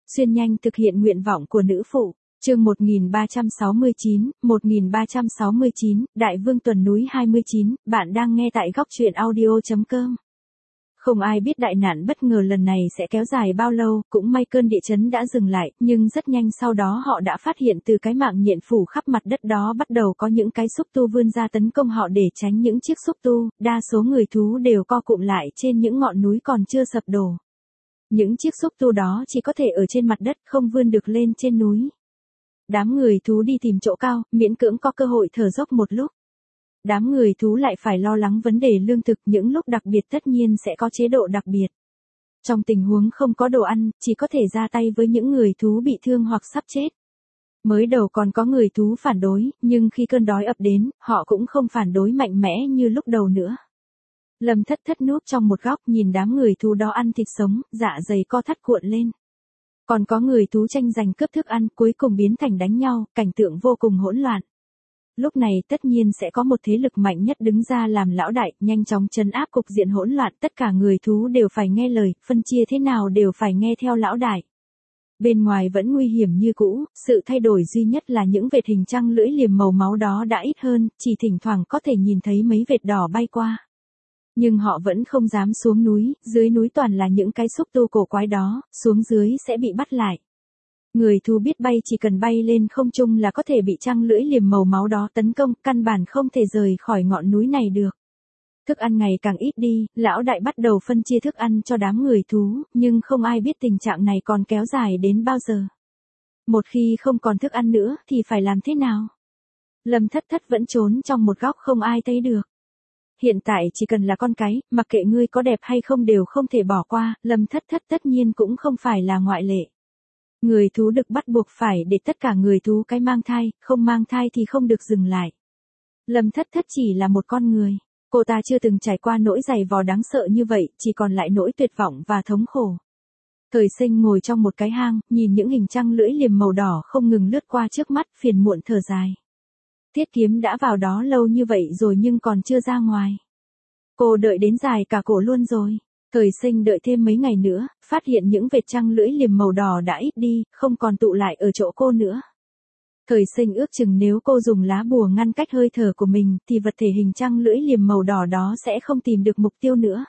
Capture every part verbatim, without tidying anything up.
Xuyên nhanh thực hiện nguyện vọng của nữ phụ. Chương một nghìn ba trăm sáu mươi chín, một nghìn ba trăm sáu mươi chín, Đại Vương Tuần Núi hai mươi chín, bạn đang nghe tại góc truyện audio.com. Không ai biết đại nạn bất ngờ lần này sẽ kéo dài bao lâu, cũng may cơn địa chấn đã dừng lại, nhưng rất nhanh sau đó họ đã phát hiện từ cái mạng nhện phủ khắp mặt đất đó bắt đầu có những cái xúc tu vươn ra tấn công họ để tránh những chiếc xúc tu, đa số người thú đều co cụm lại trên những ngọn núi còn chưa sập đổ. Những chiếc xúc tu đó chỉ có thể ở trên mặt đất, không vươn được lên trên núi. Đám người thú đi tìm chỗ cao, miễn cưỡng có cơ hội thở dốc một lúc. Đám người thú lại phải lo lắng vấn đề lương thực, những lúc đặc biệt tất nhiên sẽ có chế độ đặc biệt. Trong tình huống không có đồ ăn, chỉ có thể ra tay với những người thú bị thương hoặc sắp chết. Mới đầu còn có người thú phản đối, nhưng khi cơn đói ập đến, họ cũng không phản đối mạnh mẽ như lúc đầu nữa. Lâm Thất Thất núp trong một góc nhìn đám người thú đó ăn thịt sống, dạ dày co thắt cuộn lên. Còn có người thú tranh giành cướp thức ăn, cuối cùng biến thành đánh nhau, cảnh tượng vô cùng hỗn loạn. Lúc này tất nhiên sẽ có một thế lực mạnh nhất đứng ra làm lão đại, nhanh chóng trấn áp cục diện hỗn loạn, tất cả người thú đều phải nghe lời, phân chia thế nào đều phải nghe theo lão đại. Bên ngoài vẫn nguy hiểm như cũ, sự thay đổi duy nhất là những vệt hình trăng lưỡi liềm màu máu đó đã ít hơn, chỉ thỉnh thoảng có thể nhìn thấy mấy vệt đỏ bay qua. Nhưng họ vẫn không dám xuống núi, dưới núi toàn là những cái xúc tu cổ quái đó, xuống dưới sẽ bị bắt lại. Người thú biết bay chỉ cần bay lên không trung là có thể bị trăng lưỡi liềm màu máu đó tấn công, căn bản không thể rời khỏi ngọn núi này được. Thức ăn ngày càng ít đi, lão đại bắt đầu phân chia thức ăn cho đám người thú, nhưng không ai biết tình trạng này còn kéo dài đến bao giờ. Một khi không còn thức ăn nữa thì phải làm thế nào? Lâm Thất Thất vẫn trốn trong một góc không ai thấy được. Hiện tại chỉ cần là con cái, mặc kệ ngươi có đẹp hay không đều không thể bỏ qua, Lâm Thất Thất tất nhiên cũng không phải là ngoại lệ. Người thú được bắt buộc phải để tất cả người thú cái mang thai, không mang thai thì không được dừng lại. Lâm Thất Thất chỉ là một con người. Cô ta chưa từng trải qua nỗi dày vò đáng sợ như vậy, chỉ còn lại nỗi tuyệt vọng và thống khổ. Thời Sinh ngồi trong một cái hang, nhìn những hình trăng lưỡi liềm màu đỏ không ngừng lướt qua trước mắt, phiền muộn thở dài. Thiết Kiếm đã vào đó lâu như vậy rồi nhưng còn chưa ra ngoài. Cô đợi đến dài cả cổ luôn rồi. Thời Sinh đợi thêm mấy ngày nữa, phát hiện những vệt trăng lưỡi liềm màu đỏ đã ít đi, không còn tụ lại ở chỗ cô nữa. Thời Sinh ước chừng nếu cô dùng lá bùa ngăn cách hơi thở của mình, thì vật thể hình trăng lưỡi liềm màu đỏ đó sẽ không tìm được mục tiêu nữa.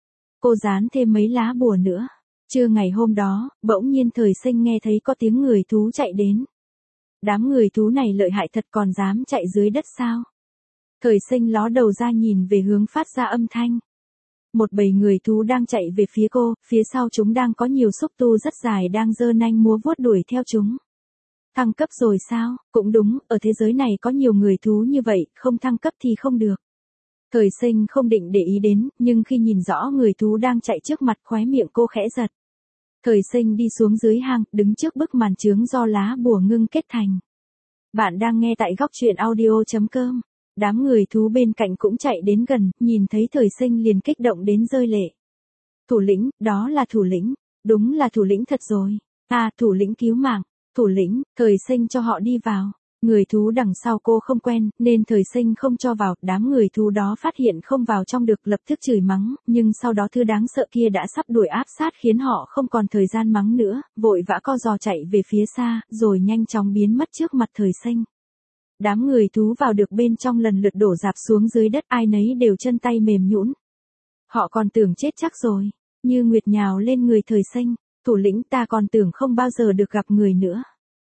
Cô dán thêm mấy lá bùa nữa. Trưa ngày hôm đó, bỗng nhiên Thời Sinh nghe thấy có tiếng người thú chạy đến. Đám người thú này lợi hại thật, còn dám chạy dưới đất sao? Thời Sinh ló đầu ra nhìn về hướng phát ra âm thanh. Một bầy người thú đang chạy về phía cô, phía sau chúng đang có nhiều xúc tu rất dài đang giơ nanh múa vuốt đuổi theo chúng. Thăng cấp rồi sao? Cũng đúng, ở thế giới này có nhiều người thú như vậy, không thăng cấp thì không được. Thời Sinh không định để ý đến, nhưng khi nhìn rõ người thú đang chạy trước mặt, khóe miệng cô khẽ giật. Thời Sinh đi xuống dưới hang, đứng trước bức màn chướng do lá bùa ngưng kết thành. Bạn đang nghe tại góc truyện audio.com. Đám người thú bên cạnh cũng chạy đến gần, nhìn thấy Thời Sinh liền kích động đến rơi lệ. Thủ lĩnh, đó là thủ lĩnh, đúng là thủ lĩnh thật rồi. À, thủ lĩnh cứu mạng, thủ lĩnh, Thời Sinh cho họ đi vào. Người thú đằng sau cô không quen, nên Thời Sinh không cho vào, đám người thú đó phát hiện không vào trong được lập tức chửi mắng, nhưng sau đó thứ đáng sợ kia đã sắp đuổi áp sát khiến họ không còn thời gian mắng nữa, vội vã co giò chạy về phía xa, rồi nhanh chóng biến mất trước mặt Thời Sinh. Đám người thú vào được bên trong lần lượt đổ rạp xuống dưới đất, ai nấy đều chân tay mềm nhũn. Họ còn tưởng chết chắc rồi. Như Nguyệt nhào lên người Thời Sinh, thủ lĩnh, ta còn tưởng không bao giờ được gặp người nữa.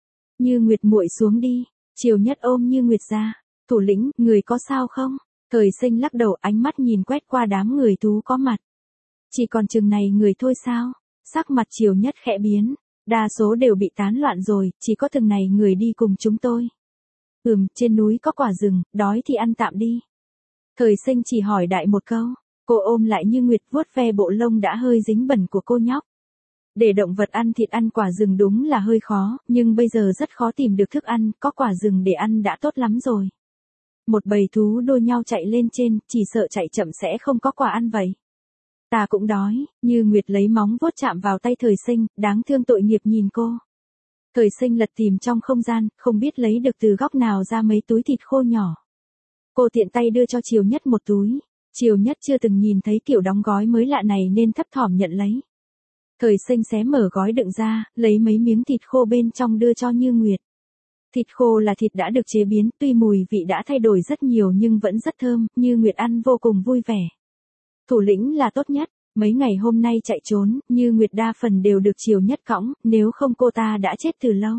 Như Nguyệt muội xuống đi. Triều Nhất ôm Như Nguyệt ra. Thủ lĩnh, người có sao không? Thời Sinh lắc đầu, ánh mắt nhìn quét qua đám người thú có mặt. Chỉ còn chừng này người thôi sao? Sắc mặt Triều Nhất khẽ biến. Đa số đều bị tán loạn rồi, chỉ có từng này người đi cùng chúng tôi. Ừm, trên núi có quả rừng, đói thì ăn tạm đi. Thời Sinh chỉ hỏi đại một câu. Cô ôm lại Như Nguyệt, vuốt ve bộ lông đã hơi dính bẩn của cô nhóc. Để động vật ăn thịt ăn quả rừng đúng là hơi khó, nhưng bây giờ rất khó tìm được thức ăn, có quả rừng để ăn đã tốt lắm rồi. Một bầy thú đua nhau chạy lên trên, chỉ sợ chạy chậm sẽ không có quả ăn vậy. Ta cũng đói. Như Nguyệt lấy móng vuốt chạm vào tay Thời Sinh, đáng thương tội nghiệp nhìn cô. Thời Sinh lật tìm trong không gian, không biết lấy được từ góc nào ra mấy túi thịt khô nhỏ. Cô tiện tay đưa cho Triều Nhất một túi. Triều Nhất chưa từng nhìn thấy kiểu đóng gói mới lạ này nên thấp thỏm nhận lấy. Thời Sinh xé mở gói đựng ra, lấy mấy miếng thịt khô bên trong đưa cho Như Nguyệt. Thịt khô là thịt đã được chế biến, tuy mùi vị đã thay đổi rất nhiều nhưng vẫn rất thơm, Như Nguyệt ăn vô cùng vui vẻ. Thủ lĩnh là tốt nhất, mấy ngày hôm nay chạy trốn, Như Nguyệt đa phần đều được Triều Nhất cõng, nếu không cô ta đã chết từ lâu.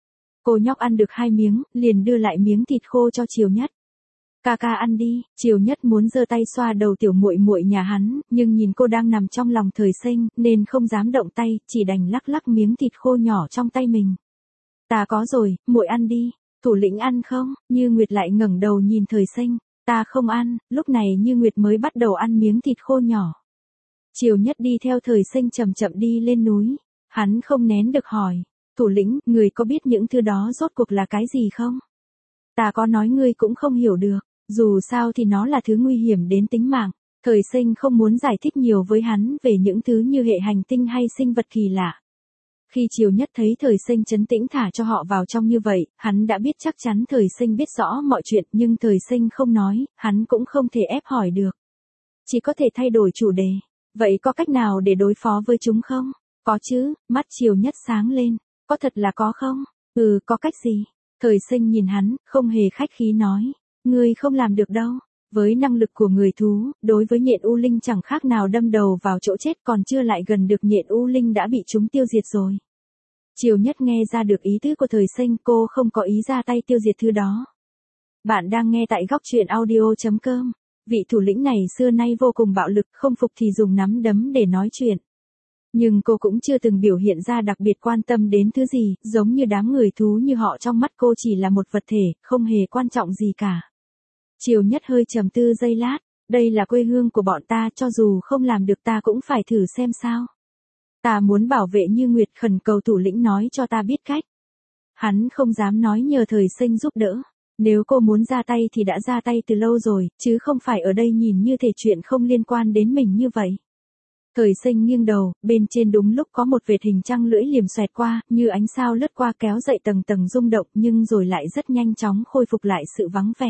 Cô nhóc ăn được hai miếng, liền đưa lại miếng thịt khô cho Triều Nhất. Ca ca ăn đi, Triều Nhất muốn giơ tay xoa đầu tiểu muội muội nhà hắn, nhưng nhìn cô đang nằm trong lòng Thời Sinh, nên không dám động tay, chỉ đành lắc lắc miếng thịt khô nhỏ trong tay mình. Ta có rồi, muội ăn đi, thủ lĩnh ăn không? Như Nguyệt lại ngẩng đầu nhìn Thời Sinh, ta không ăn, lúc này Như Nguyệt mới bắt đầu ăn miếng thịt khô nhỏ. Triều Nhất đi theo Thời Sinh chậm chậm đi lên núi, hắn không nén được hỏi, thủ lĩnh, người có biết những thứ đó rốt cuộc là cái gì không? Ta có nói ngươi cũng không hiểu được, dù sao thì nó là thứ nguy hiểm đến tính mạng. Thời Sinh không muốn giải thích nhiều với hắn về những thứ như hệ hành tinh hay sinh vật kỳ lạ. Khi Triều Nhất thấy Thời Sinh trấn tĩnh thả cho họ vào trong như vậy, hắn đã biết chắc chắn Thời Sinh biết rõ mọi chuyện, nhưng Thời Sinh không nói, hắn cũng không thể ép hỏi được. Chỉ có thể thay đổi chủ đề. Vậy có cách nào để đối phó với chúng không? Có chứ, mắt Triều Nhất sáng lên. Có thật là có không? Ừ, có cách gì? Thời Sinh nhìn hắn, không hề khách khí nói. Ngươi không làm được đâu. Với năng lực của người thú, đối với nhện U Linh chẳng khác nào đâm đầu vào chỗ chết, còn chưa lại gần được nhện U Linh đã bị chúng tiêu diệt rồi. Triều Nhất nghe ra được ý tứ của Thời Sinh, cô không có ý ra tay tiêu diệt thứ đó. Bạn đang nghe tại góc truyện audio chấm com. Vị thủ lĩnh này xưa nay vô cùng bạo lực, không phục thì dùng nắm đấm để nói chuyện. Nhưng cô cũng chưa từng biểu hiện ra đặc biệt quan tâm đến thứ gì, giống như đám người thú như họ trong mắt cô chỉ là một vật thể, không hề quan trọng gì cả. Triều Nhất hơi trầm tư giây lát, đây là quê hương của bọn ta, cho dù không làm được ta cũng phải thử xem sao. Ta muốn bảo vệ Như Nguyệt, khẩn cầu thủ lĩnh nói cho ta biết cách. Hắn không dám nói nhờ Thời Sinh giúp đỡ. Nếu cô muốn ra tay thì đã ra tay từ lâu rồi, chứ không phải ở đây nhìn như thể chuyện không liên quan đến mình như vậy. Thời Sinh nghiêng đầu, bên trên đúng lúc có một vệt hình trăng lưỡi liềm xoẹt qua, như ánh sao lướt qua kéo dậy tầng tầng rung động, nhưng rồi lại rất nhanh chóng khôi phục lại sự vắng vẻ.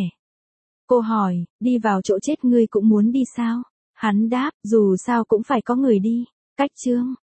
Cô hỏi, đi vào chỗ chết ngươi cũng muốn đi sao? Hắn đáp, dù sao cũng phải có người đi. Cách chương